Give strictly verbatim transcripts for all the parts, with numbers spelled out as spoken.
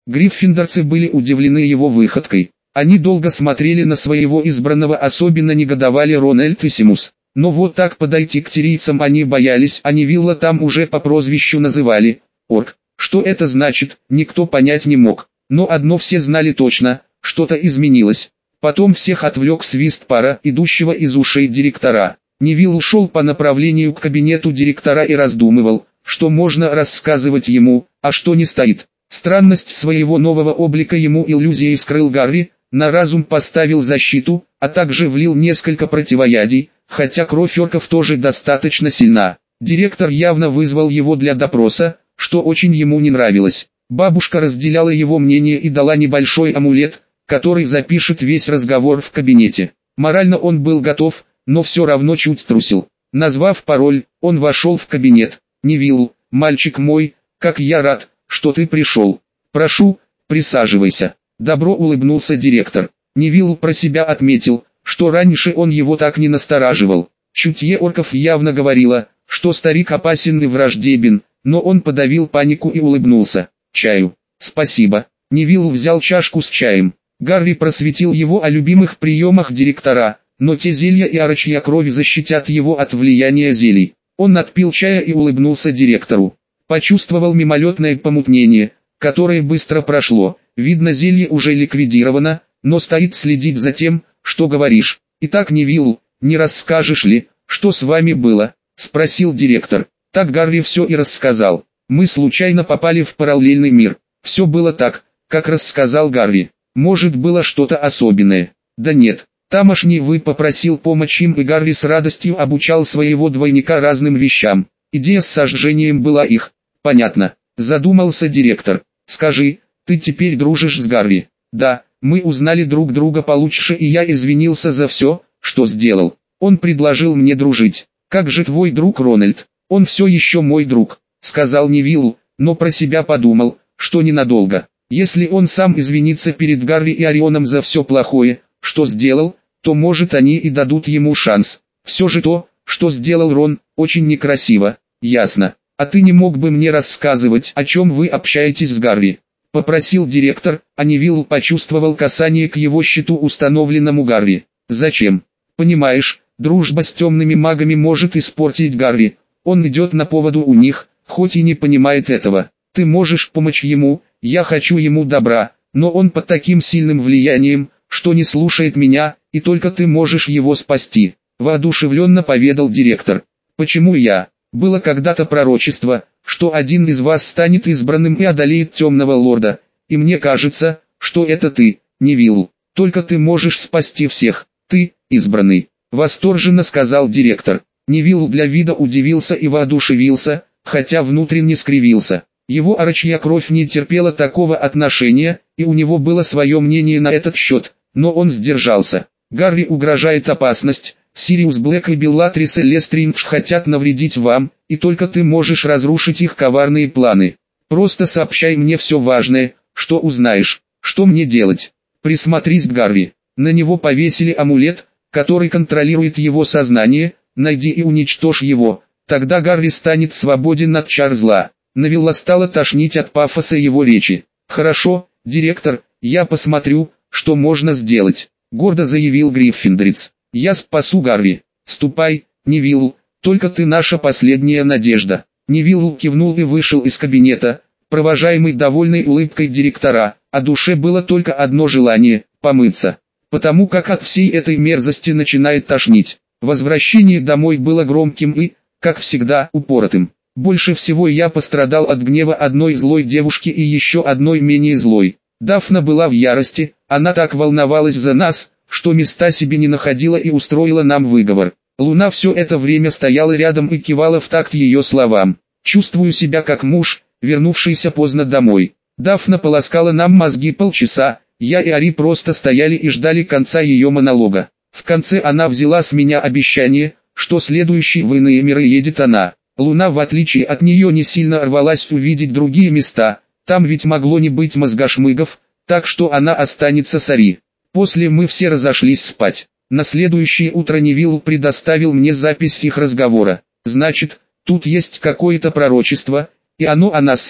Гриффиндорцы были удивлены его выходкой. Они долго смотрели на своего избранного, особенно негодовали Рон и Эльфисимус. Но вот так подойти к тирийцам они боялись, а Невилла там уже по прозвищу называли «Орк». Что это значит, никто понять не мог. Но одно все знали точно, что-то изменилось. Потом всех отвлек свист пара, идущего из ушей директора. Невилл ушел по направлению к кабинету директора и раздумывал, что можно рассказывать ему, а что не стоит. Странность своего нового облика ему иллюзией скрыл Гарри, на разум поставил защиту, а также влил несколько противоядий, хотя кровь орков тоже достаточно сильна. Директор явно вызвал его для допроса, что очень ему не нравилось. Бабушка разделяла его мнение и дала небольшой амулет, который запишет весь разговор в кабинете. Морально он был готов, но все равно чуть трусил. Назвав пароль, он вошел в кабинет. «Невилл, мальчик мой, как я рад, что ты пришел. Прошу, присаживайся». Добро улыбнулся директор. Невилл про себя отметил, что раньше он его так не настораживал. Чутье орков явно говорило, что старик опасен и враждебен, но он подавил панику и улыбнулся. «Чаю?» «Спасибо». Невилл взял чашку с чаем. Гарри просветил его о любимых приемах директора, но те зелья и орочья кровь защитят его от влияния зелий. Он отпил чая и улыбнулся директору. Почувствовал мимолетное помутнение, которое быстро прошло. Видно, зелье уже ликвидировано, но стоит следить за тем, что говоришь. «Итак, Невилл, не расскажешь ли, что с вами было?» – спросил директор. Так Гарри все и рассказал. «Мы случайно попали в параллельный мир. Все было так, как рассказал Гарри. Может, было что-то особенное?» «Да нет. Тамошний вы попросил помочь им, и Гарри с радостью обучал своего двойника разным вещам. Идея с сожжением была их». «Понятно», – задумался директор. «Скажи, ты теперь дружишь с Гарри?» «Да, мы узнали друг друга получше, и я извинился за все, что сделал. Он предложил мне дружить. Как же твой друг Рональд?» «Он все еще мой друг», — сказал Невилл, но про себя подумал, что ненадолго. Если он сам извинится перед Гарри и Орионом за все плохое, что сделал, то может они и дадут ему шанс. Все же то, что сделал Рон, очень некрасиво. «Ясно. А ты не мог бы мне рассказывать, о чем вы общаетесь с Гарри?» — попросил директор, а Невилл почувствовал касание к его щиту, установленному Гарри. «Зачем? Понимаешь, дружба с темными магами может испортить Гарри. Он идет на поводу у них, хоть и не понимает этого. Ты можешь помочь ему, я хочу ему добра, но он под таким сильным влиянием, что не слушает меня, и только ты можешь его спасти», — воодушевленно поведал директор. «Почему я? Было когда-то пророчество, что один из вас станет избранным и одолеет темного лорда, и мне кажется, что это ты, Невилл. Только ты можешь спасти всех, ты, избранный», — восторженно сказал директор. Невилл для вида удивился и воодушевился, хотя внутренне скривился. Его орочья кровь не терпела такого отношения, и у него было свое мнение на этот счет, но он сдержался. «Гарри угрожает опасность, Сириус Блэк и Беллатрис Лестридж хотят навредить вам, и только ты можешь разрушить их коварные планы. Просто сообщай мне все важное, что узнаешь. Что мне делать?» «Присмотрись к Гарри. На него повесили амулет, который контролирует его сознание. Найди и уничтожь его, тогда Гарри станет свободен от чар зла». Невилла стало тошнить от пафоса его речи. «Хорошо, директор, я посмотрю, что можно сделать», — гордо заявил Гриффиндорец. «Я спасу Гарри. Ступай, Невилл, только ты наша последняя надежда». Невилл кивнул и вышел из кабинета, провожаемый довольной улыбкой директора, а душе было только одно желание – помыться. Потому как от всей этой мерзости начинает тошнить. Возвращение домой было громким и, как всегда, упоротым. Больше всего я пострадал от гнева одной злой девушки и еще одной менее злой. Дафна была в ярости, она так волновалась за нас, что места себе не находила и устроила нам выговор. Луна все это время стояла рядом и кивала в такт ее словам. Чувствую себя как муж, вернувшийся поздно домой. Дафна полоскала нам мозги полчаса, я и Ари просто стояли и ждали конца ее монолога. В конце она взяла с меня обещание, что следующий в иные миры едет она. Луна, в отличие от нее, не сильно рвалась увидеть другие места, там ведь могло не быть мозгошмыгов, так что она останется с Ари. После мы все разошлись спать. На следующее утро Невилл предоставил мне запись их разговора. «Значит, тут есть какое-то пророчество, и оно о нас с ним»,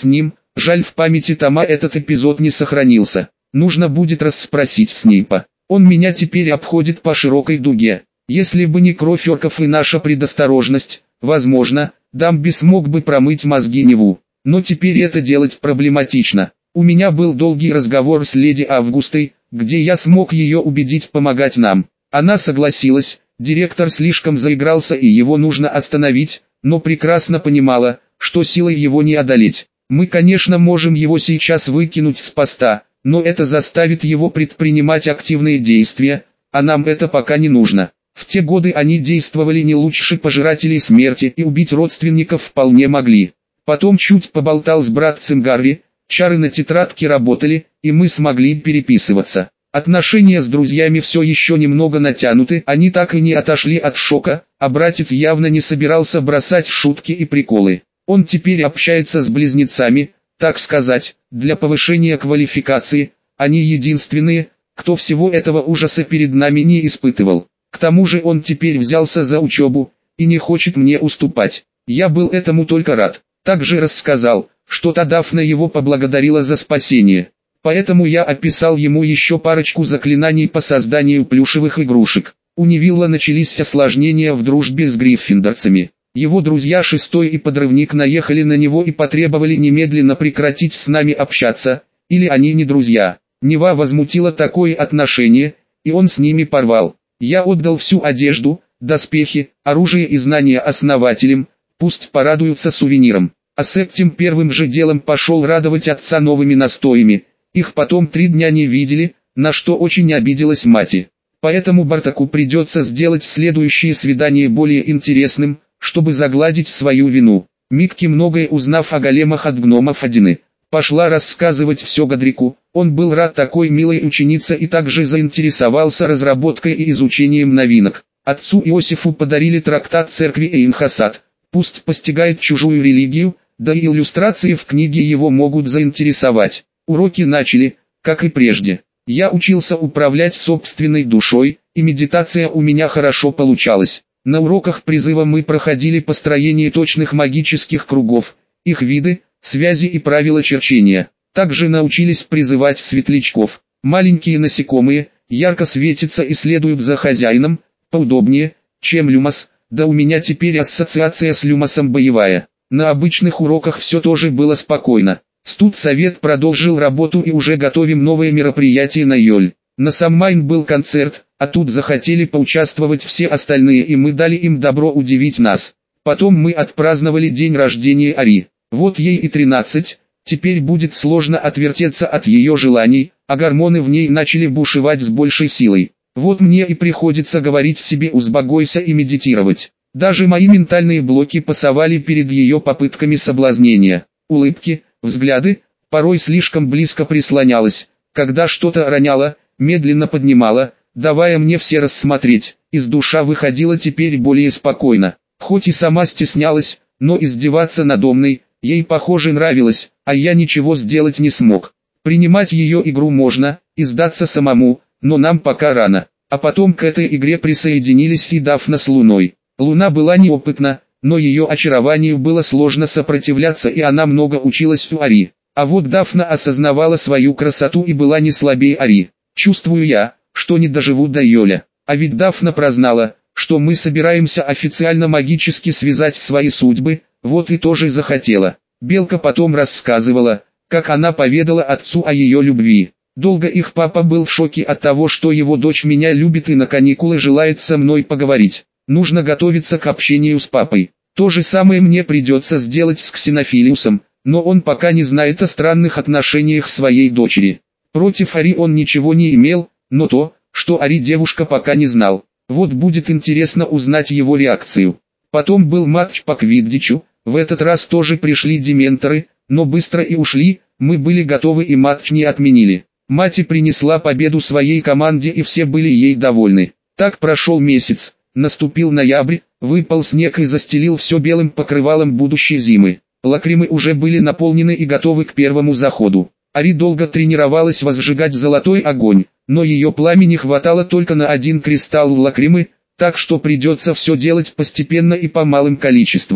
Жаль, в памяти Тома этот эпизод не сохранился. Нужно будет расспросить Снейпа. Он меня теперь обходит по широкой дуге. Если бы не кровь орков и наша предосторожность, возможно, Дамби смог бы промыть мозги Неву. Но теперь это делать проблематично. У меня был долгий разговор с леди Августой, где я смог ее убедить помогать нам. Она согласилась, директор слишком заигрался и его нужно остановить, но прекрасно понимала, что силой его не одолеть. Мы, конечно, можем его сейчас выкинуть с поста, но это заставит его предпринимать активные действия, а нам это пока не нужно. В те годы они действовали не лучше пожирателей смерти и убить родственников вполне могли. Потом чуть поболтал с братцем Гарри, чары на тетрадке работали, и мы смогли переписываться. Отношения с друзьями все еще немного натянуты, они так и не отошли от шока, а братец явно не собирался бросать шутки и приколы. Он теперь общается с близнецами, так сказать, для повышения квалификации, они единственные, кто всего этого ужаса перед нами не испытывал. К тому же он теперь взялся за учебу, и не хочет мне уступать. Я был этому только рад. Также рассказал, что та Дафна его поблагодарила за спасение. Поэтому я описал ему еще парочку заклинаний по созданию плюшевых игрушек. У Невилла начались осложнения в дружбе с гриффиндорцами. Его друзья Шестой и Подрывник наехали на него и потребовали немедленно прекратить с нами общаться, или они не друзья. Нева возмутила такое отношение, и он с ними порвал. Я отдал всю одежду, доспехи, оружие и знания основателям, пусть порадуются сувениром. А Септим первым же делом пошел радовать отца новыми настоями. Их потом три дня не видели, на что очень обиделась мать. Поэтому Бартаку придется сделать следующее свидание более интересным, чтобы загладить свою вину. Микки, многое узнав о големах от гномов Одины, пошла рассказывать все Годрику. Он был рад такой милой ученице и также заинтересовался разработкой и изучением новинок. Отцу Иосифу подарили трактат церкви Эйнхасад. Пусть постигает чужую религию, да и иллюстрации в книге его могут заинтересовать. Уроки начали, как и прежде. Я учился управлять собственной душой, и медитация у меня хорошо получалась. На уроках призыва мы проходили построение точных магических кругов, их виды, связи и правила черчения. Также научились призывать светлячков. Маленькие насекомые, ярко светятся и следуют за хозяином, поудобнее, чем люмос, да у меня теперь ассоциация с люмосом боевая. На обычных уроках все тоже было спокойно. Студсовет продолжил работу и уже готовим новые мероприятия на Йоль. На Саммайн был концерт, а тут захотели поучаствовать все остальные и мы дали им добро удивить нас. Потом мы отпраздновали день рождения Ари. Вот ей и тринадцать, теперь будет сложно отвертеться от ее желаний, а гормоны в ней начали бушевать с большей силой. Вот мне и приходится говорить себе «успокойся» и медитировать. Даже мои ментальные блоки пасовали перед ее попытками соблазнения. Улыбки, взгляды, порой слишком близко прислонялась, когда что-то роняла, медленно поднимала, давая мне все рассмотреть, из душа выходила теперь более спокойно. Хоть и сама стеснялась, но издеваться надо мной, ей похоже нравилось, а я ничего сделать не смог. Принимать ее игру можно, и сдаться самому, но нам пока рано. А потом к этой игре присоединились и Дафна с Луной. Луна была неопытна, но ее очарованию было сложно сопротивляться и она много училась у Ари. А вот Дафна осознавала свою красоту и была не слабее Ари. Чувствую я, что не доживу до Йоля. А ведь Дафна прознала, что мы собираемся официально магически связать свои судьбы, вот и тоже захотела. Белка потом рассказывала, как она поведала отцу о ее любви. Долго их папа был в шоке от того, что его дочь меня любит и на каникулы желает со мной поговорить. Нужно готовиться к общению с папой. То же самое мне придется сделать с Ксенофилиусом, но он пока не знает о странных отношениях своей дочери. Против Ари он ничего не имел, но то, что Ари девушка, пока не знал. Вот будет интересно узнать его реакцию. Потом был матч по квиддичу, в этот раз тоже пришли дементоры, но быстро и ушли, мы были готовы и матч не отменили. Мать принесла победу своей команде и все были ей довольны. Так прошел месяц, наступил ноябрь, выпал снег и застелил все белым покрывалом будущей зимы. Лакримы уже были наполнены и готовы к первому заходу. Ари долго тренировалась возжигать золотой огонь, но ее пламени хватало только на один кристалл лакримы, так что придется все делать постепенно и по малым количествам.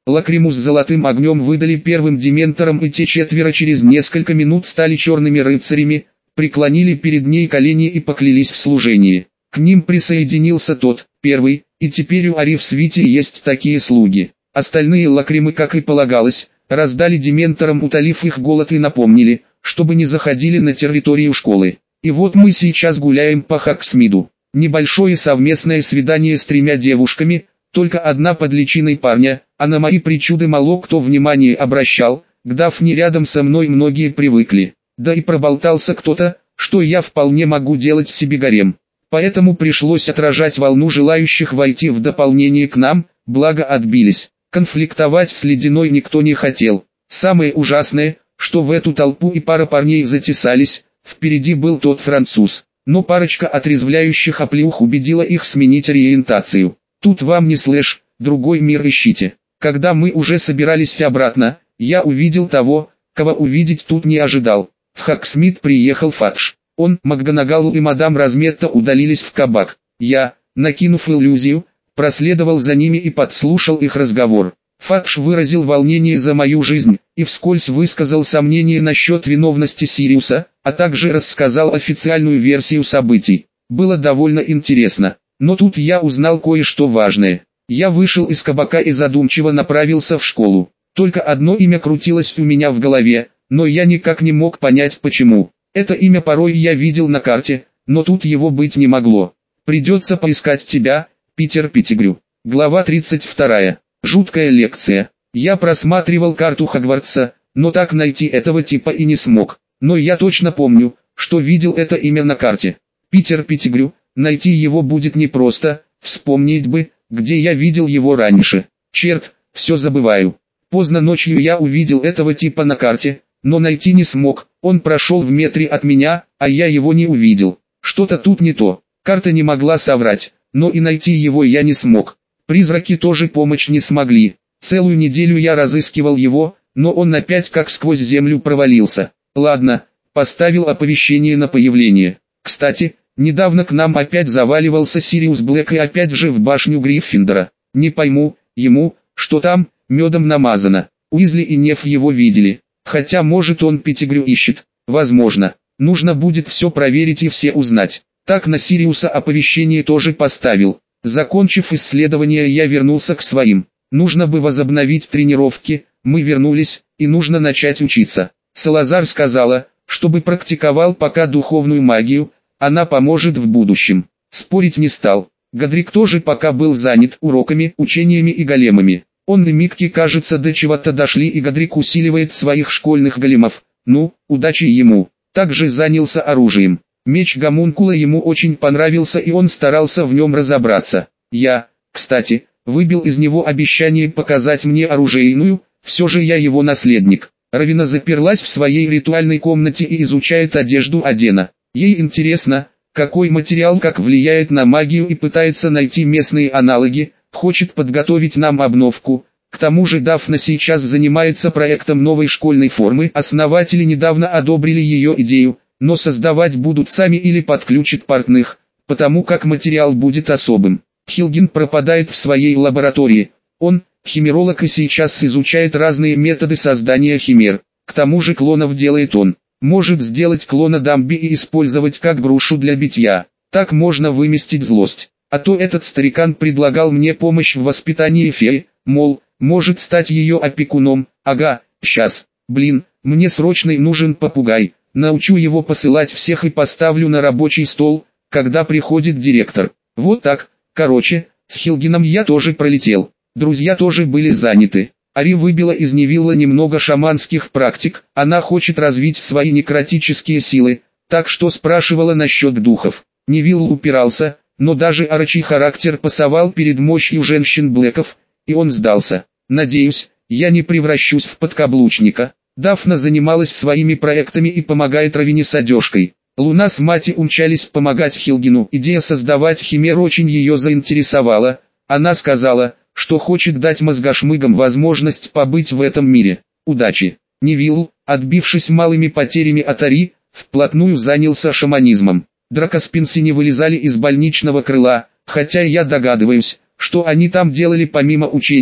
Лакриму с золотым огнем выдали первым дементорам, и те четверо через несколько минут стали черными рыцарями, преклонили перед ней колени и поклялись в служении. К ним присоединился тот, первый, и теперь у Ари в свите есть такие слуги. Остальные лакримы, как и полагалось, раздали дементорам, утолив их голод, и напомнили, чтобы не заходили на территорию школы. И вот мы сейчас гуляем по Хоксмиду. Небольшое совместное свидание с тремя девушками, только одна под личиной парня, а на мои причуды мало кто внимание обращал, к Дафне рядом со мной многие привыкли. Да и проболтался кто-то, что я вполне могу делать себе гарем. Поэтому пришлось отражать волну желающих войти в дополнение к нам, благо отбились. Конфликтовать с Ледяной никто не хотел. Самое ужасное, что в эту толпу и пара парней затесались, впереди был тот француз. Но парочка отрезвляющих оплеух убедила их сменить ориентацию. Тут вам не слэш, другой мир ищите. Когда мы уже собирались обратно, я увидел того, кого увидеть тут не ожидал. В Хоксмид приехал Фадж. Он, МакГонагал и мадам Разметта удалились в кабак. Я, накинув иллюзию, проследовал за ними и подслушал их разговор. Фадж выразил волнение за мою жизнь и вскользь высказал сомнения насчет виновности Сириуса, а также рассказал официальную версию событий. Было довольно интересно. Но тут я узнал кое-что важное. Я вышел из кабака и задумчиво направился в школу. Только одно имя крутилось у меня в голове, но я никак не мог понять почему. Это имя порой я видел на карте, но тут его быть не могло. Придется поискать тебя, Питер Петтигрю. Глава тридцать вторая. Жуткая лекция. Я просматривал карту Хогвартса, но так найти этого типа и не смог. Но я точно помню, что видел это имя на карте. Питер Петтигрю. Найти его будет непросто, вспомнить бы, где я видел его раньше. Черт, все забываю. Поздно ночью я увидел этого типа на карте, но найти не смог. Он прошел в метре от меня, а я его не увидел. Что-то тут не то. Карта не могла соврать, но и найти его я не смог. Призраки тоже помочь не смогли. Целую неделю я разыскивал его, но он опять как сквозь землю провалился. Ладно, поставил оповещение на появление. Кстати, недавно к нам опять заваливался Сириус Блэк и опять же в башню Гриффиндора. Не пойму, ему, что там, медом намазано. Уизли и Неф его видели. Хотя может он Петтигрю ищет. Возможно. Нужно будет все проверить и все узнать. Так на Сириуса оповещение тоже поставил. Закончив исследование, я вернулся к своим. Нужно бы возобновить тренировки, мы вернулись, и нужно начать учиться. Салазар сказала, чтобы практиковал пока духовную магию, она поможет в будущем. Спорить не стал. Годрик тоже пока был занят уроками, учениями и големами. Он и Микки, кажется, до чего-то дошли, и Годрик усиливает своих школьных големов. Ну, удачи ему. Также занялся оружием. Меч гомункула ему очень понравился, и он старался в нем разобраться. Я, кстати, выбил из него обещание показать мне оружейную, все же я его наследник. Равина заперлась в своей ритуальной комнате и изучает одежду Адена. Ей интересно, какой материал как влияет на магию, и пытается найти местные аналоги, хочет подготовить нам обновку. К тому же Дафна сейчас занимается проектом новой школьной формы, основатели недавно одобрили ее идею, но создавать будут сами или подключат портных, потому как материал будет особым. Хилгин пропадает в своей лаборатории. Он, химеролог, и сейчас изучает разные методы создания химер. К тому же клонов делает он. Может сделать клона Дамби и использовать как грушу для битья. Так можно выместить злость. А то этот старикан предлагал мне помощь в воспитании феи, мол, может стать ее опекуном. Ага, сейчас. Блин, мне срочно нужен попугай. Научу его посылать всех и поставлю на рабочий стол, когда приходит директор. Вот так. Короче, с Хилгином я тоже пролетел. Друзья тоже были заняты. Ари выбила из Невилла немного шаманских практик, она хочет развить свои некротические силы, так что спрашивала насчет духов. Невилл упирался, но даже орочий характер пасовал перед мощью женщин Блэков, и он сдался. Надеюсь, я не превращусь в подкаблучника. Дафна занималась своими проектами и помогает Равине с одежкой. Луна с Мати умчались помогать Хилгину. Идея создавать химер очень ее заинтересовала. Она сказала, что хочет дать мозгошмыгам возможность побыть в этом мире. Удачи. Невилл, отбившись малыми потерями от Ари, вплотную занялся шаманизмом. Дракоспинсы не вылезали из больничного крыла, хотя я догадываюсь, что они там делали помимо учений,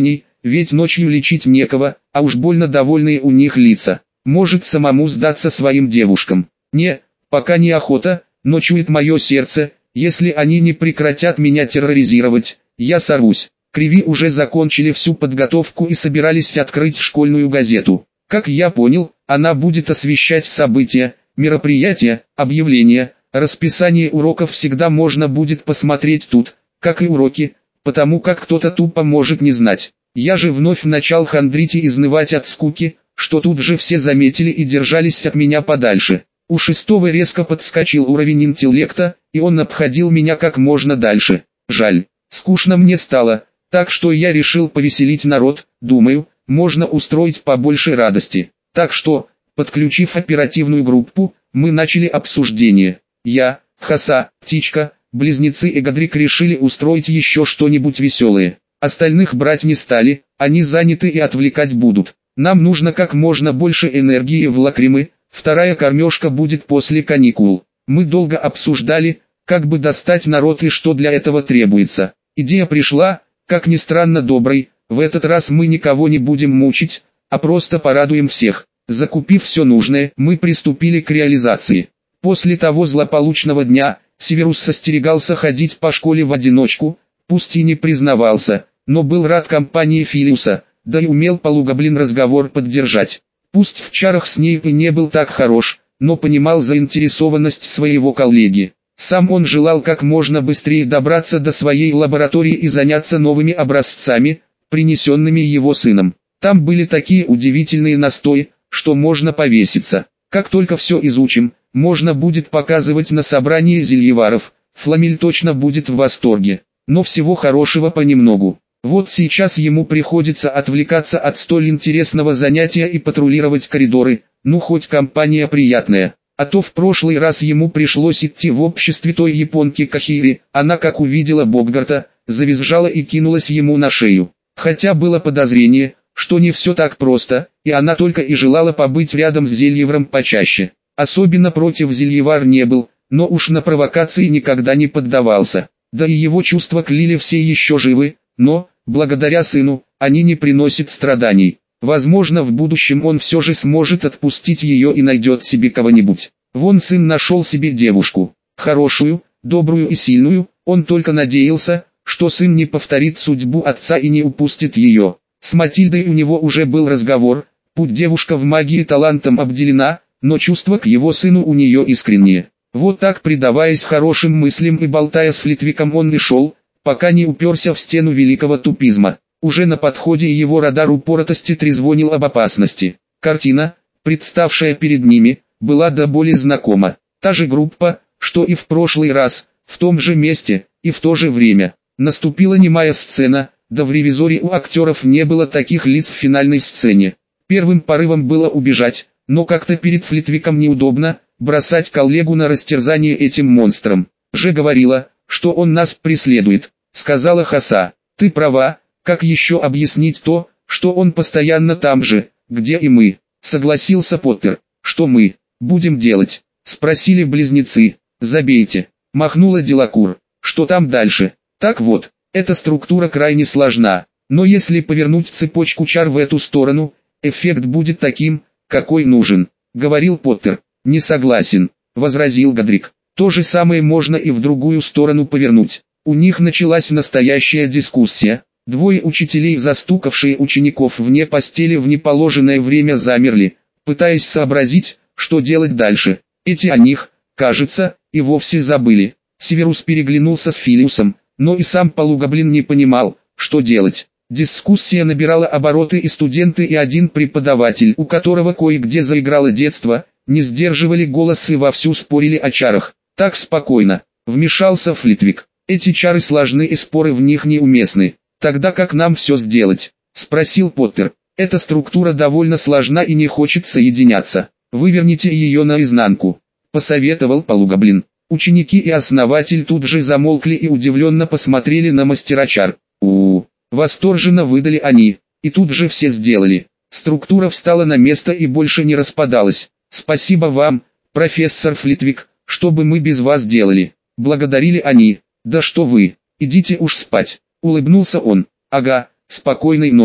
ведь ночью лечить некого, а уж больно довольные у них лица. Может самому сдаться своим девушкам. Не, пока не охота, но чует мое сердце, если они не прекратят меня терроризировать, я сорвусь. Криви уже закончили всю подготовку и собирались открыть школьную газету. Как я понял, она будет освещать события, мероприятия, объявления, расписание уроков всегда можно будет посмотреть тут, как и уроки, потому как кто-то тупо может не знать. Я же вновь начал хандрить и изнывать от скуки, что тут же все заметили и держались от меня подальше. У шестого резко подскочил уровень интеллекта, и он обходил меня как можно дальше. Жаль, скучно мне стало, так что я решил повеселить народ, думаю, можно устроить побольше радости. Так что, подключив оперативную группу, мы начали обсуждение. Я, Хаса, Птичка, близнецы и Гадрик решили устроить еще что-нибудь веселое. Остальных брать не стали, они заняты и отвлекать будут. Нам нужно как можно больше энергии в лакримы, вторая кормежка будет после каникул. Мы долго обсуждали, как бы достать народ и что для этого требуется. Идея пришла, как ни странно, доброй. В этот раз мы никого не будем мучить, а просто порадуем всех. Закупив все нужное, мы приступили к реализации. После того злополучного дня, Северус остерегался ходить по школе в одиночку, пусть и не признавался, но был рад компании Филиуса, да и умел полугоблин разговор поддержать. Пусть в чарах Снейп и не был так хорош, но понимал заинтересованность своего коллеги. Сам он желал как можно быстрее добраться до своей лаборатории и заняться новыми образцами, принесенными его сыном. Там были такие удивительные настои, что можно повеситься. Как только все изучим, можно будет показывать на собрании зельеваров, Фламель точно будет в восторге. Но всего хорошего понемногу. Вот сейчас ему приходится отвлекаться от столь интересного занятия и патрулировать коридоры, ну хоть компания приятная. А то в прошлый раз ему пришлось идти в обществе той японки Кахири, она как увидела Боггарта, завизжала и кинулась ему на шею. Хотя было подозрение, что не все так просто, и она только и желала побыть рядом с Зельеваром почаще. Особенно против Зельевар не был, но уж на провокации никогда не поддавался. Да и его чувства к Лиле все еще живы, но, благодаря сыну, они не приносят страданий. Возможно, в будущем он все же сможет отпустить ее и найдет себе кого-нибудь. Вон сын нашел себе девушку, хорошую, добрую и сильную, он только надеялся, что сын не повторит судьбу отца и не упустит ее. С Матильдой у него уже был разговор, пусть девушка в магии талантом обделена, но чувства к его сыну у нее искренние. Вот так, предаваясь хорошим мыслям и болтая с Флитвиком, он и шел, пока не уперся в стену великого тупизма. Уже на подходе его радар упоротости трезвонил об опасности. Картина, представшая перед ними, была до боли знакома. Та же группа, что и в прошлый раз, в том же месте, и в то же время. Наступила немая сцена, да в ревизоре у актеров не было таких лиц в финальной сцене. Первым порывом было убежать, но как-то перед Флитвиком неудобно бросать коллегу на растерзание этим монстром. Же говорила, что он нас преследует, сказала Хаса. Ты права, как еще объяснить то, что он постоянно там же, где и мы, согласился Поттер. Что мы будем делать? Спросили близнецы. Забейте, махнула Делакур. Что там дальше? Так вот, эта структура крайне сложна, но если повернуть цепочку чар в эту сторону, эффект будет таким, какой нужен, говорил Поттер. Не согласен, возразил Гадрик. То же самое можно и в другую сторону повернуть. У них началась настоящая дискуссия. Двое учителей, застукавшие учеников вне постели в неположенное время, замерли, пытаясь сообразить, что делать дальше. Эти о них, кажется, и вовсе забыли. Северус переглянулся с Филиусом, но и сам полугоблин не понимал, что делать. Дискуссия набирала обороты, и студенты и один преподаватель, у которого кое-где заиграло детство, не сдерживали голос и вовсю спорили о чарах. Так спокойно, вмешался Флитвик. Эти чары сложны и споры в них неуместны. Тогда как нам все сделать? Спросил Поттер. Эта структура довольно сложна и не хочет соединяться. Выверните ее наизнанку, посоветовал полугоблин. Ученики и основатель тут же замолкли и удивленно посмотрели на мастера чар. У-у-у, восторженно выдали они, и тут же все сделали. Структура встала на место и больше не распадалась. Спасибо вам, профессор Флитвик, что бы мы без вас делали? Благодарили они. Да что вы, идите уж спать, улыбнулся он. Ага, спокойной ночи.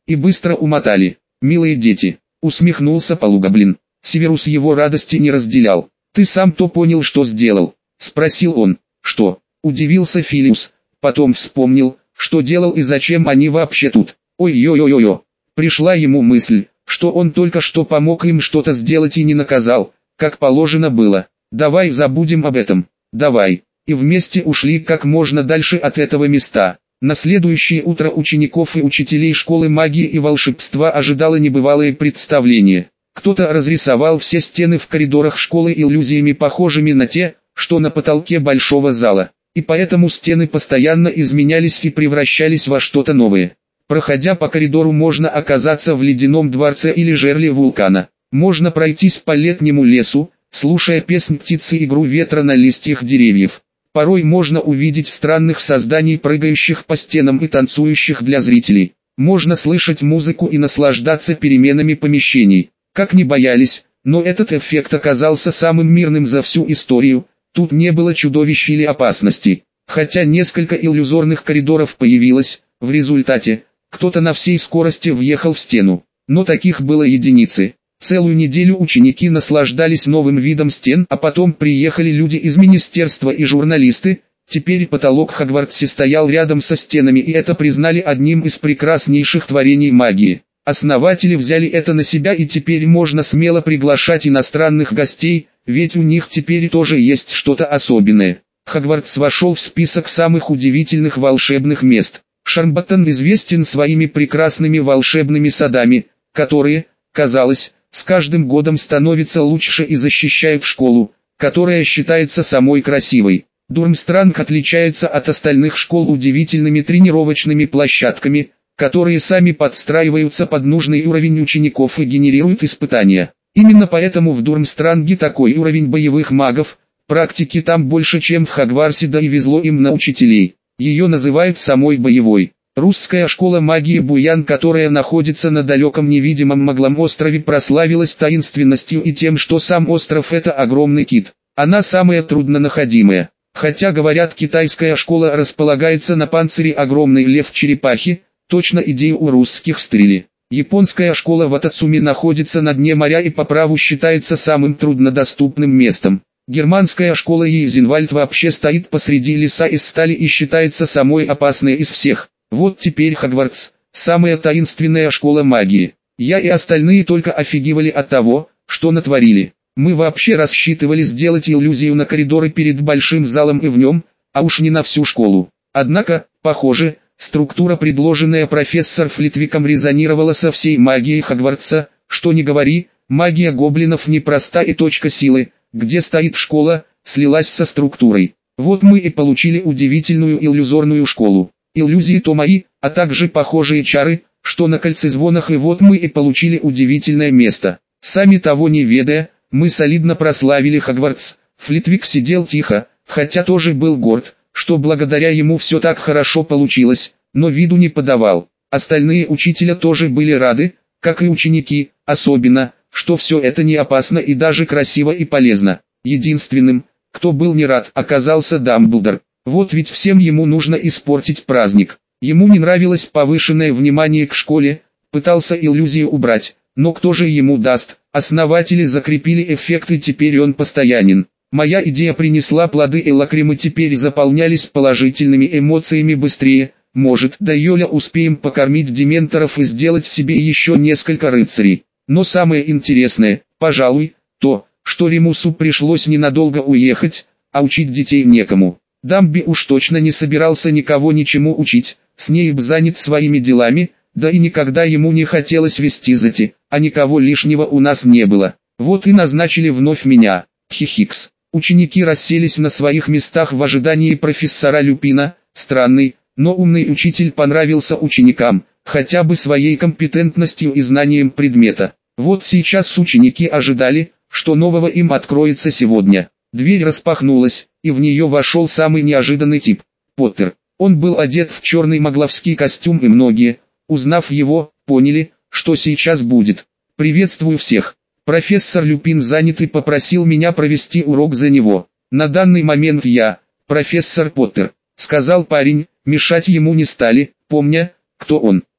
и быстро умотали. «Милые дети», — усмехнулся полугоблин. Северус его радости не разделял. «Ты сам-то понял, что сделал?» — спросил он. «Что?» — удивился Филиус, потом вспомнил, что делал и зачем они вообще тут. Ой-ой-ой-ой. Пришла ему мысль, что он только что помог им что-то сделать и не наказал, как положено было. «Давай забудем об этом, давай», и вместе ушли как можно дальше от этого места. На следующее утро учеников и учителей школы магии и волшебства ожидало небывалое представление. Кто-то разрисовал все стены в коридорах школы иллюзиями, похожими на те, что на потолке большого зала, и поэтому стены постоянно изменялись и превращались во что-то новое. Проходя по коридору, можно оказаться в ледяном дворце или жерле вулкана. Можно пройтись по летнему лесу, слушая песнь птицы и игру ветра на листьях деревьев. Порой можно увидеть странных созданий, прыгающих по стенам и танцующих для зрителей. Можно слышать музыку и наслаждаться переменами помещений. Как ни боялись, но этот эффект оказался самым мирным за всю историю. Тут не было чудовищ или опасностей. Хотя несколько иллюзорных коридоров появилось, в результате кто-то на всей скорости въехал в стену. Но таких было единицы. Целую неделю ученики наслаждались новым видом стен, а потом приехали люди из министерства и журналисты. Теперь потолок Хогвартса стоял рядом со стенами, и это признали одним из прекраснейших творений магии. Основатели взяли это на себя, и теперь можно смело приглашать иностранных гостей, ведь у них теперь тоже есть что-то особенное. Хогвартс вошел в список самых удивительных волшебных мест. Шармбаттон известен своими прекрасными волшебными садами, которые, казалось, с каждым годом становятся лучше и защищают школу, которая считается самой красивой. Дурмстранг отличается от остальных школ удивительными тренировочными площадками, которые сами подстраиваются под нужный уровень учеников и генерируют испытания. Именно поэтому в Дурмстранге такой уровень боевых магов, практики там больше, чем в Хогвартсе, да и везло им на учителей. Ее называют самой боевой. Русская школа магии Буян, которая находится на далеком невидимом Маглом острове, прославилась таинственностью и тем, что сам остров — это огромный кит. Она самая труднонаходимая. Хотя, говорят, китайская школа располагается на панцире огромной лев-черепахи, точно идею у русских стрели. Японская школа в Атацуми находится на дне моря и по праву считается самым труднодоступным местом. Германская школа Йезенвальд вообще стоит посреди леса из стали и считается самой опасной из всех. Вот теперь Хогвартс, самая таинственная школа магии. Я и остальные только офигевали от того, что натворили. Мы вообще рассчитывали сделать иллюзию на коридоры перед большим залом и в нем, а уж не на всю школу. Однако, похоже, структура, предложенная профессор Флитвиком, резонировала со всей магией Хогвартса. Что ни говори, магия гоблинов непроста, и точка силы, где стоит школа, слилась со структурой. Вот мы и получили удивительную иллюзорную школу. Иллюзии то мои, а также похожие чары, что на кольцезвонах, и вот мы и получили удивительное место. Сами того не ведая, мы солидно прославили Хогвартс. Флитвик сидел тихо, хотя тоже был горд, что благодаря ему все так хорошо получилось, но виду не подавал. Остальные учителя тоже были рады, как и ученики, особенно, что все это не опасно и даже красиво и полезно. Единственным, кто был не рад, оказался Дамблдор. Вот ведь всем ему нужно испортить праздник. Ему не нравилось повышенное внимание к школе, пытался иллюзию убрать, но кто же ему даст? Основатели закрепили эффект, и теперь он постоянен. Моя идея принесла плоды, и лакримы теперь заполнялись положительными эмоциями быстрее. Может, до Йоля успеем покормить дементоров и сделать себе еще несколько рыцарей. Но самое интересное, пожалуй, то, что Ремусу пришлось ненадолго уехать, а учить детей некому. Дамби уж точно не собирался никого ничему учить, Снейп занят своими делами, да и никогда ему не хотелось вести зати, а никого лишнего у нас не было. Вот и назначили вновь меня. Хихикс. Ученики расселись на своих местах в ожидании профессора Люпина. Странный, но умный учитель понравился ученикам, хотя бы своей компетентностью и знанием предмета. Вот сейчас ученики ожидали, что нового им откроется сегодня. Дверь распахнулась, и в нее вошел самый неожиданный тип – Поттер. Он был одет в черный магловский костюм, и многие, узнав его, поняли, что сейчас будет. «Приветствую всех. Профессор Люпин занят и попросил меня провести урок за него. На данный момент я, профессор Поттер», — сказал парень. Мешать ему не стали, помня, кто он.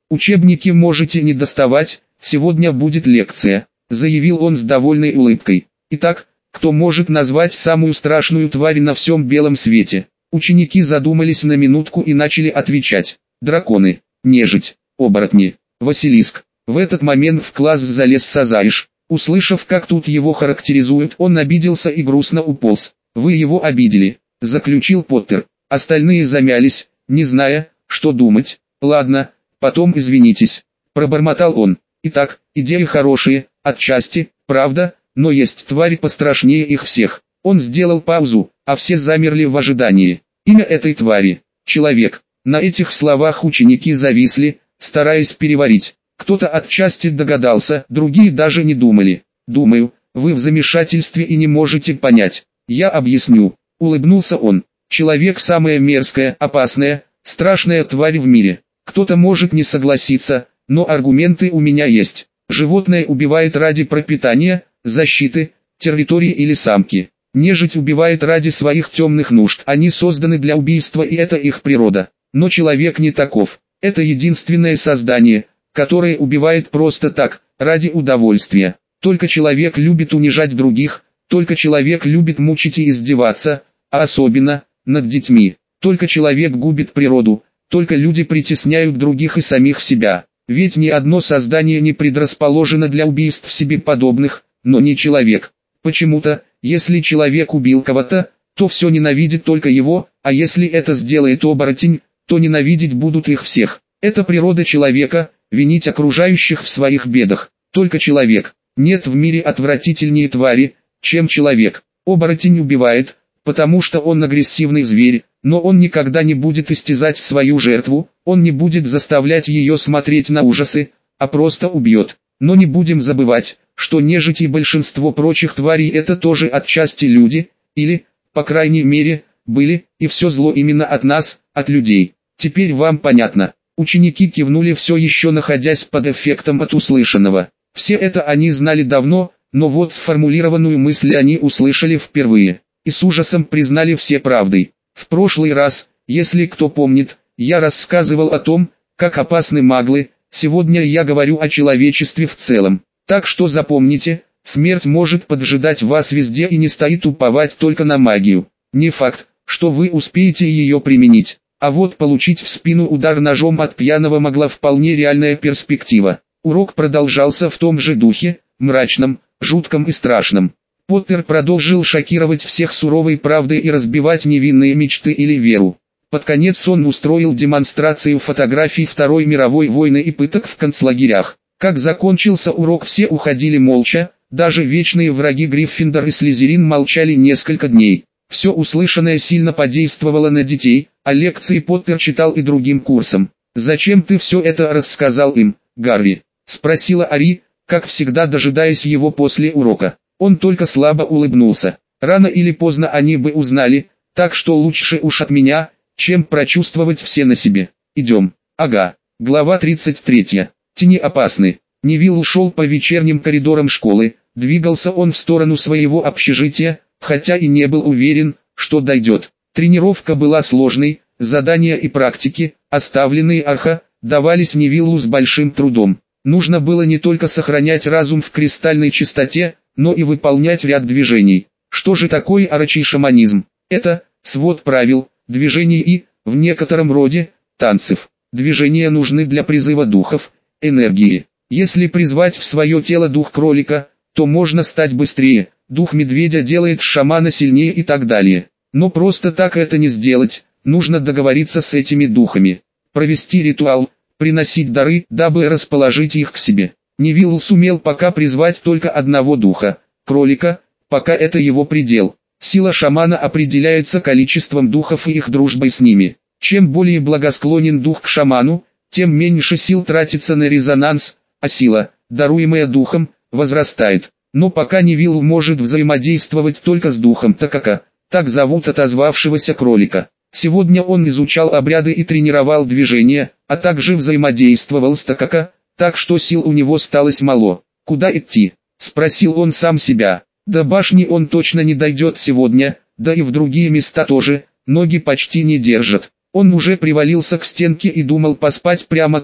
Учебники можете не доставать, сегодня будет лекция, заявил он с довольной улыбкой. Итак, кто может назвать самую страшную тварь на всем белом свете? Ученики задумались на минутку и начали отвечать. Драконы, нежить, оборотни, Василиск. В этот момент в класс залез Сазаиш. Услышав, как тут его характеризуют, он обиделся и грустно уполз. «Вы его обидели», — заключил Поттер. Остальные замялись, не зная, что думать. «Ладно, потом извинитесь», — пробормотал он. «Итак, идеи хорошие, отчасти, правда, но есть твари пострашнее их всех». Он сделал паузу, а все замерли в ожидании. Имя этой твари — Человек. На этих словах ученики зависли, стараясь переварить. Кто-то отчасти догадался, другие даже не думали. «Думаю, вы в замешательстве и не можете понять. Я объясню», — улыбнулся он. «Человек — самая мерзкая, опасная, страшная тварь в мире. Кто-то может не согласиться, но аргументы у меня есть. Животное убивает ради пропитания, защиты, территории или самки. Нежить убивает ради своих темных нужд. Они созданы для убийства, и это их природа. Но человек не таков. Это единственное создание, которое убивает просто так, ради удовольствия. Только человек любит унижать других, только человек любит мучить и издеваться, а особенно над детьми. Только человек губит природу, только люди притесняют других и самих себя. Ведь ни одно создание не предрасположено для убийств себе подобных, но не человек. Почему-то, если человек убил кого-то, то все ненавидит только его, а если это сделает оборотень, то ненавидеть будут их всех. Это природа человека, винить окружающих в своих бедах. Только человек. Нет в мире отвратительнее твари, чем человек. Оборотень убивает, потому что он агрессивный зверь, но он никогда не будет истязать свою жертву, он не будет заставлять ее смотреть на ужасы, а просто убьет. Но не будем забывать, что нежить и большинство прочих тварей это тоже отчасти люди, или, по крайней мере, были, и все зло именно от нас, от людей. Теперь вам понятно. Ученики кивнули, все еще находясь под эффектом от услышанного. Все это они знали давно, но вот сформулированную мысль они услышали впервые, и с ужасом признали все правдой. В прошлый раз, если кто помнит, я рассказывал о том, как опасны маглы, сегодня я говорю о человечестве в целом. Так что запомните, смерть может поджидать вас везде и не стоит уповать только на магию. Не факт, что вы успеете ее применить. А вот получить в спину удар ножом от пьяного могла вполне реальная перспектива. Урок продолжался в том же духе, мрачном, жутком и страшном. Поттер продолжил шокировать всех суровой правдой и разбивать невинные мечты или веру. Под конец он устроил демонстрацию фотографий Второй мировой войны и пыток в концлагерях. Как закончился урок, все уходили молча, даже вечные враги Гриффиндор и Слизерин молчали несколько дней. Все услышанное сильно подействовало на детей, а лекции Поттер читал и другим курсам. «Зачем ты все это рассказал им, Гарри?» — спросила Ари, как всегда дожидаясь его после урока. Он только слабо улыбнулся. «Рано или поздно они бы узнали, так что лучше уж от меня, чем прочувствовать все на себе. Идем». Ага. Глава тридцать третья. Тени опасны. Невилл ушел по вечерним коридорам школы, двигался он в сторону своего общежития, хотя и не был уверен, что дойдет. Тренировка была сложной, задания и практики, оставленные Арха, давались Невиллу с большим трудом. Нужно было не только сохранять разум в кристальной чистоте, но и выполнять ряд движений. Что же такое орочий шаманизм? Это свод правил, движений и, в некотором роде, танцев. Движения нужны для призыва духов, энергии. Если призвать в свое тело дух кролика, то можно стать быстрее, дух медведя делает шамана сильнее и так далее. Но просто так это не сделать, нужно договориться с этими духами, провести ритуал, приносить дары, дабы расположить их к себе. Невилл сумел пока призвать только одного духа, кролика, пока это его предел. Сила шамана определяется количеством духов и их дружбой с ними. Чем более благосклонен дух к шаману, тем меньше сил тратится на резонанс, а сила, даруемая духом, возрастает. Но пока Невилл может взаимодействовать только с духом Такака, так зовут отозвавшегося кролика. Сегодня он изучал обряды и тренировал движения, а также взаимодействовал с Такака, так что сил у него сталось мало. «Куда идти?» — спросил он сам себя. До башни он точно не дойдет сегодня, да и в другие места тоже, ноги почти не держат. Он уже привалился к стенке и думал поспать прямо тут,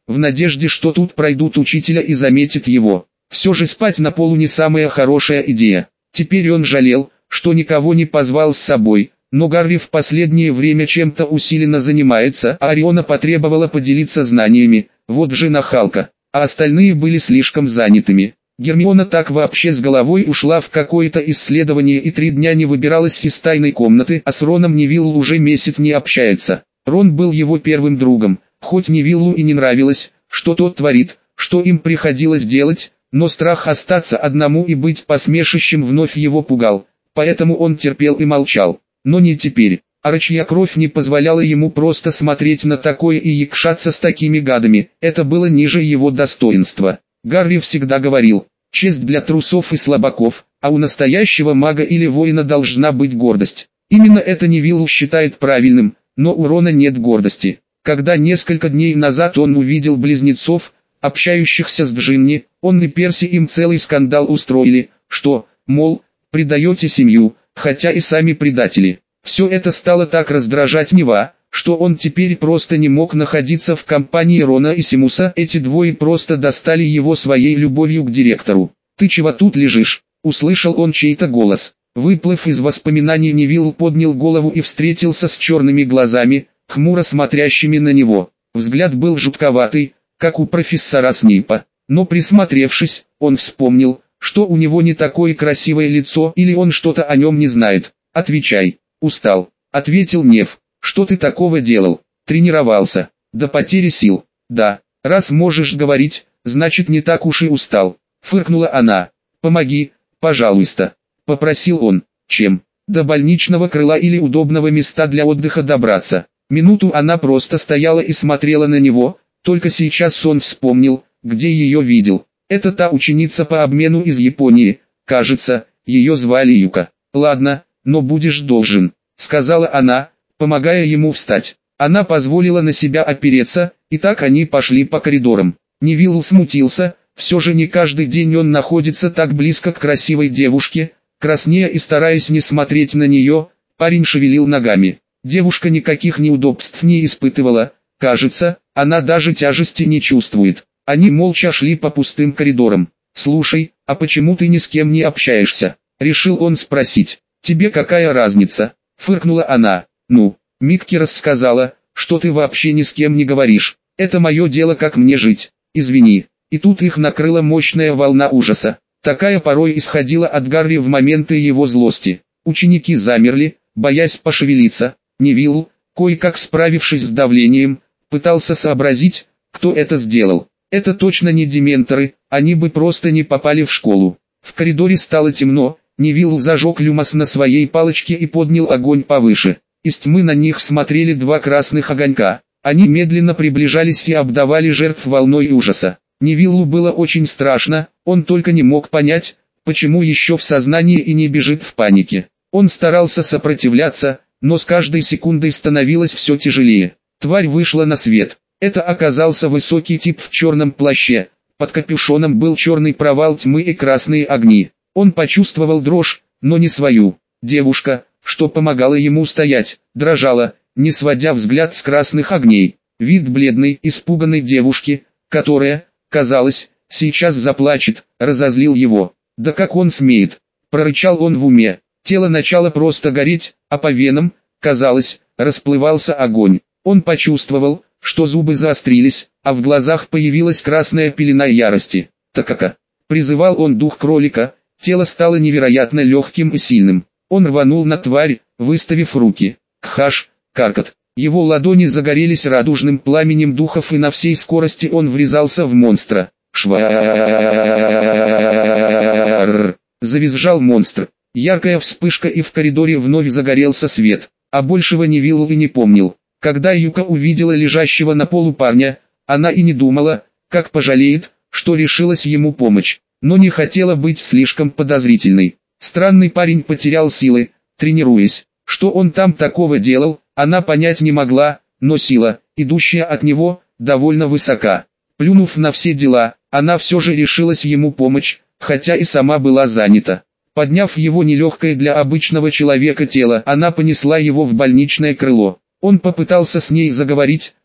в надежде, что тут пройдут учителя и заметят его. Все же спать на полу не самая хорошая идея. Теперь он жалел, что никого не позвал с собой, но Гарри в последнее время чем-то усиленно занимается, а Ориона потребовала поделиться знаниями, вот же нахалка, а остальные были слишком занятыми. Гермиона так вообще с головой ушла в какое-то исследование и три дня не выбиралась из тайной комнаты, а с Роном Невиллу уже месяц не общается. Рон был его первым другом, хоть Невиллу и не нравилось, что тот творит, что им приходилось делать, но страх остаться одному и быть посмешищем вновь его пугал, поэтому он терпел и молчал. Но не теперь. Орочья кровь не позволяла ему просто смотреть на такое и якшаться с такими гадами, это было ниже его достоинства. Гарри всегда говорил, честь для трусов и слабаков, а у настоящего мага или воина должна быть гордость. Именно это Невиллу считает правильным, но у Рона нет гордости. Когда несколько дней назад он увидел близнецов, общающихся с Джинни, он и Перси им целый скандал устроили, что, мол, предаете семью, хотя и сами предатели. Все это стало так раздражать Нева, что он теперь просто не мог находиться в компании Рона и Симуса. Эти двое просто достали его своей любовью к директору. «Ты чего тут лежишь?» — услышал он чей-то голос. Выплыв из воспоминаний, Невилл поднял голову и встретился с черными глазами, хмуро смотрящими на него. Взгляд был жутковатый, как у профессора Снейпа. Но присмотревшись, он вспомнил, что у него не такое красивое лицо или он что-то о нем не знает. «Отвечай». «Устал», — ответил Нев. «Что ты такого делал?» «Тренировался. До потери сил». «Да, раз можешь говорить, значит не так уж и устал», — фыркнула она. «Помоги, пожалуйста», — попросил он. «Чем?» «До больничного крыла или удобного места для отдыха добраться». Минуту она просто стояла и смотрела на него, только сейчас он вспомнил, где ее видел. Это та ученица по обмену из Японии, кажется, ее звали Юка. «Ладно, но будешь должен», — сказала она, помогая ему встать. Она позволила на себя опереться, и так они пошли по коридорам. Невилл смутился, все же не каждый день он находится так близко к красивой девушке. Краснея и стараясь не смотреть на нее, парень шевелил ногами. Девушка никаких неудобств не испытывала, кажется, она даже тяжести не чувствует. Они молча шли по пустым коридорам. «Слушай, а почему ты ни с кем не общаешься?» — решил он спросить. «Тебе какая разница?» — фыркнула она. «Ну, Микки рассказала, что ты вообще ни с кем не говоришь. Это мое дело, как мне жить. Извини». И тут их накрыла мощная волна ужаса. Такая порой исходила от Гарри в моменты его злости. Ученики замерли, боясь пошевелиться. Невилл, кое-как справившись с давлением, пытался сообразить, кто это сделал. Это точно не дементоры, они бы просто не попали в школу. В коридоре стало темно, Невилл зажег люмос на своей палочке и поднял огонь повыше. Из тьмы на них смотрели два красных огонька. Они медленно приближались и обдавали жертв волной ужаса. Невиллу было очень страшно, он только не мог понять, почему еще в сознании и не бежит в панике. Он старался сопротивляться, но с каждой секундой становилось все тяжелее. Тварь вышла на свет. Это оказался высокий тип в черном плаще. Под капюшоном был черный провал тьмы и красные огни. Он почувствовал дрожь, но не свою. Девушка, что помогала ему стоять, дрожала, не сводя взгляд с красных огней. Вид бледной, испуганной девушки, которая, казалось, сейчас заплачет, разозлил его. «Да как он смеет?» – прорычал он в уме. Тело начало просто гореть, а по венам, казалось, расплывался огонь. Он почувствовал, что зубы заострились, а в глазах появилась красная пелена ярости. «Так-ка!» – призывал он дух кролика, тело стало невероятно легким и сильным. Он рванул на тварь, выставив руки. Кхаш, каркот. Его ладони загорелись радужным пламенем духов, и на всей скорости он врезался в монстра. Швар! Завизжал монстр. Яркая вспышка, и в коридоре вновь загорелся свет. А большего Невиллу и не помнил. Когда Юка увидела лежащего на полу парня, она и не думала, как пожалеет, что решилась ему помочь. Но не хотела быть слишком подозрительной. Странный парень потерял силы, тренируясь. Что он там такого делал, она понять не могла, но сила, идущая от него, довольно высока. Плюнув на все дела, она все же решилась ему помочь, хотя и сама была занята. Подняв его нелегкое для обычного человека тело, она понесла его в больничное крыло. Он попытался с ней заговорить,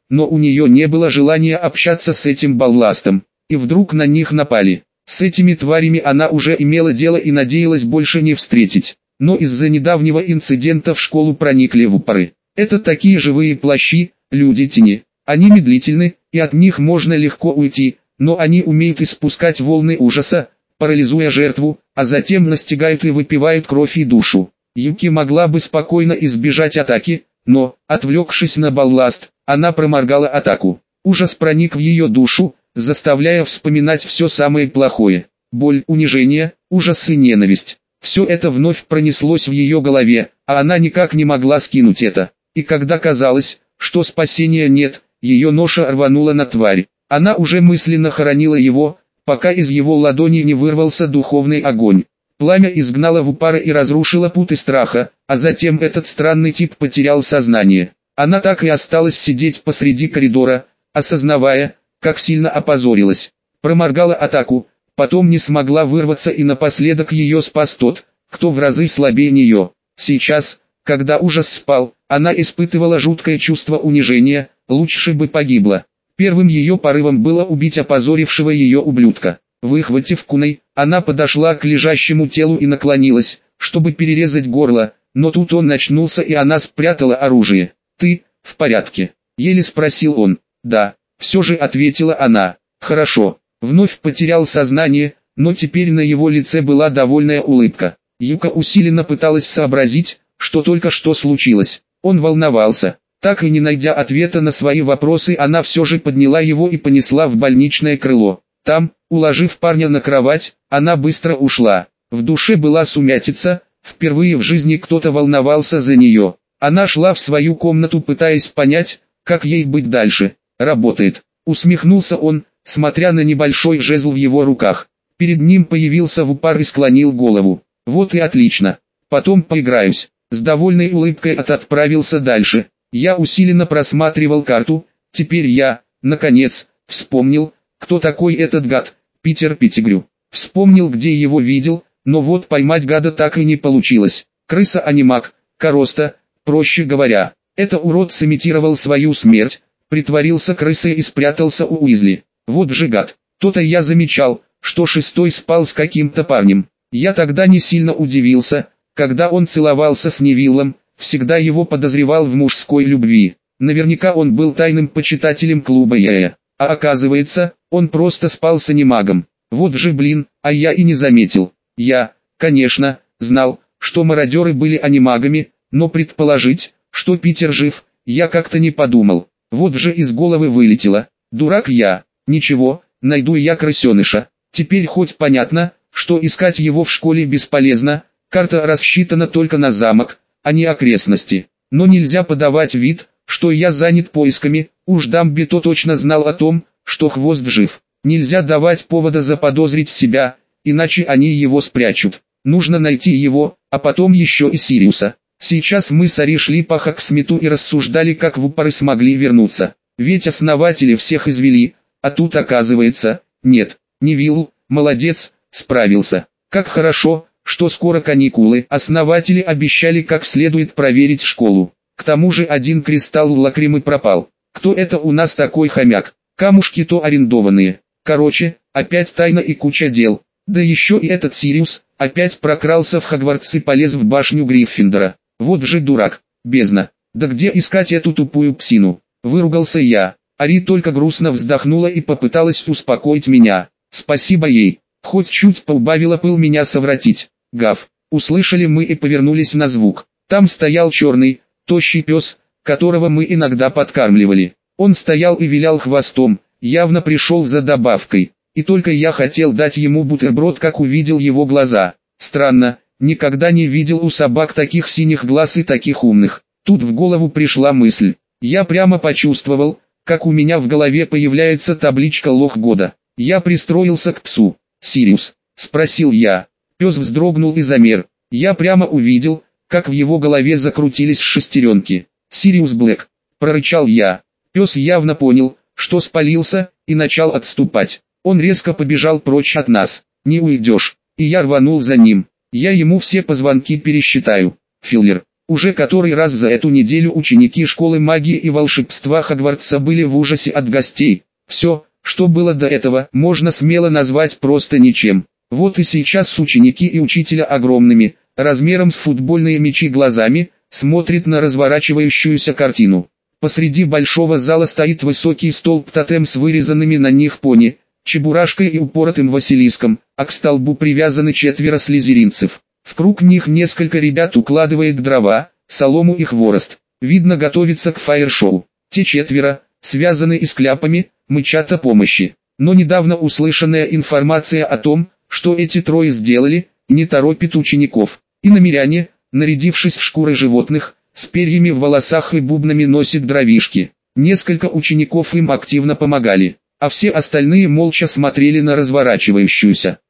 но у нее не было желания общаться с этим балластом, и вдруг на них напали. С этими тварями она уже имела дело и надеялась больше не встретить, но из-за недавнего инцидента в школу проникли вупоры. Это такие живые плащи, люди-тени. Они медлительны, и от них можно легко уйти, но они умеют испускать волны ужаса, парализуя жертву, а затем настигают и выпивают кровь и душу. Юки могла бы спокойно избежать атаки, но, отвлекшись на балласт, она проморгала атаку. Ужас проник в ее душу, заставляя вспоминать все самое плохое. Боль, унижение, ужас и ненависть. Все это вновь пронеслось в ее голове, а она никак не могла скинуть это. И когда казалось, что спасения нет, ее ноша рванула на тварь. Она уже мысленно хоронила его, пока из его ладони не вырвался духовный огонь. Пламя изгнало вупора и разрушило путы страха, а затем этот странный тип потерял сознание. Она так и осталась сидеть посреди коридора, осознавая, как сильно опозорилась. Проморгала атаку, потом не смогла вырваться, и напоследок ее спас тот, кто в разы слабее нее. Сейчас, когда ужас спал, она испытывала жуткое чувство унижения, лучше бы погибла. Первым ее порывом было убить опозорившего ее ублюдка. Выхватив кунай, она подошла к лежащему телу и наклонилась, чтобы перерезать горло, но тут он очнулся и она спрятала оружие. «Ты в порядке?» — еле спросил он. «Да», — все же ответила она. «Хорошо». Вновь потерял сознание, но теперь на его лице была довольная улыбка. Юка усиленно пыталась сообразить, что только что случилось. Он волновался. Так и не найдя ответа на свои вопросы, она все же подняла его и понесла в больничное крыло. Там, уложив парня на кровать, она быстро ушла. В душе была сумятица, впервые в жизни кто-то волновался за нее. Она шла в свою комнату, пытаясь понять, как ей быть дальше. «Работает», — усмехнулся он, смотря на небольшой жезл в его руках. Перед ним появился вупор и склонил голову. «Вот и отлично. Потом поиграюсь». С довольной улыбкой от отправился дальше. Я усиленно просматривал карту. Теперь я, наконец, вспомнил, кто такой этот гад, Питер Петтигрю. Вспомнил, где его видел, но вот поймать гада так и не получилось. Крыса-анимак, Короста, проще говоря. Это урод сымитировал свою смерть, притворился крысой и спрятался у Уизли. Вот же гад. То-то я замечал, что шестой спал с каким-то парнем. Я тогда не сильно удивился, когда он целовался с Невиллом, всегда его подозревал в мужской любви. Наверняка он был тайным почитателем клуба Яя. А оказывается, он просто спал с анимагом. Вот же блин, а я и не заметил. Я, конечно, знал, что мародеры были анимагами, но предположить, что Питер жив, я как-то не подумал. Вот же из головы вылетело. Дурак я. Ничего, найду я крысеныша. Теперь хоть понятно, что искать его в школе бесполезно. Карта рассчитана только на замок, а не окрестности. Но нельзя подавать вид, что я занят поисками. Уж Дамби-то точно знал о том, что Хвост жив. Нельзя давать повода заподозрить себя, иначе они его спрячут. Нужно найти его, а потом еще и Сириуса. Сейчас мы с Ари шли по Хаксмиту и рассуждали, как вупоры смогли вернуться. Ведь основатели всех извели, а тут оказывается, нет. Невилл, молодец, справился. Как хорошо, что скоро каникулы. Основатели обещали как следует проверить школу. К тому же один кристалл лакримы пропал. Кто это у нас такой хомяк? Камушки-то арендованные. Короче, опять тайна и куча дел. Да еще и этот Сириус опять прокрался в Хогвартс и полез в башню Гриффиндора. Вот же дурак, бездна. Да где искать эту тупую псину? Выругался я. Ари только грустно вздохнула и попыталась успокоить меня. Спасибо ей. Хоть чуть поубавила пыл меня совратить. Гав. Услышали мы и повернулись на звук. Там стоял черный, тощий пес, которого мы иногда подкармливали. Он стоял и вилял хвостом, явно пришел за добавкой. И только я хотел дать ему бутерброд, как увидел его глаза. Странно, никогда не видел у собак таких синих глаз и таких умных. Тут в голову пришла мысль. Я прямо почувствовал, как у меня в голове появляется табличка «Лох года». Я пристроился к псу. «Сириус?» — спросил я. Пес вздрогнул и замер. Я прямо увидел, как в его голове закрутились шестеренки. «Сириус Блэк!» — прорычал я. Пес явно понял, что спалился, и начал отступать. Он резко побежал прочь от нас. «Не уйдешь!» И я рванул за ним. Я ему все позвонки пересчитаю. Филлер. Уже который раз за эту неделю ученики школы магии и волшебства Хогвартса были в ужасе от гостей. Все, что было до этого, можно смело назвать просто ничем. Вот и сейчас ученики и учителя огромными, размером с футбольные мячи глазами, смотрят на разворачивающуюся картину. Посреди большого зала стоит высокий столб-тотем с вырезанными на них пони, чебурашкой и упоротым Василиском, а к столбу привязаны четверо слизеринцев. Вкруг них несколько ребят укладывает дрова, солому и хворост. Видно, готовится к фаер-шоу. Те четверо, связаны и с кляпами, мычат о помощи. Но недавно услышанная информация о том, что эти трое сделали, не торопит учеников. И намеряне, нарядившись в шкуры животных, с перьями в волосах и бубнами носят дровишки. Несколько учеников им активно помогали, а все остальные молча смотрели на разворачивающуюся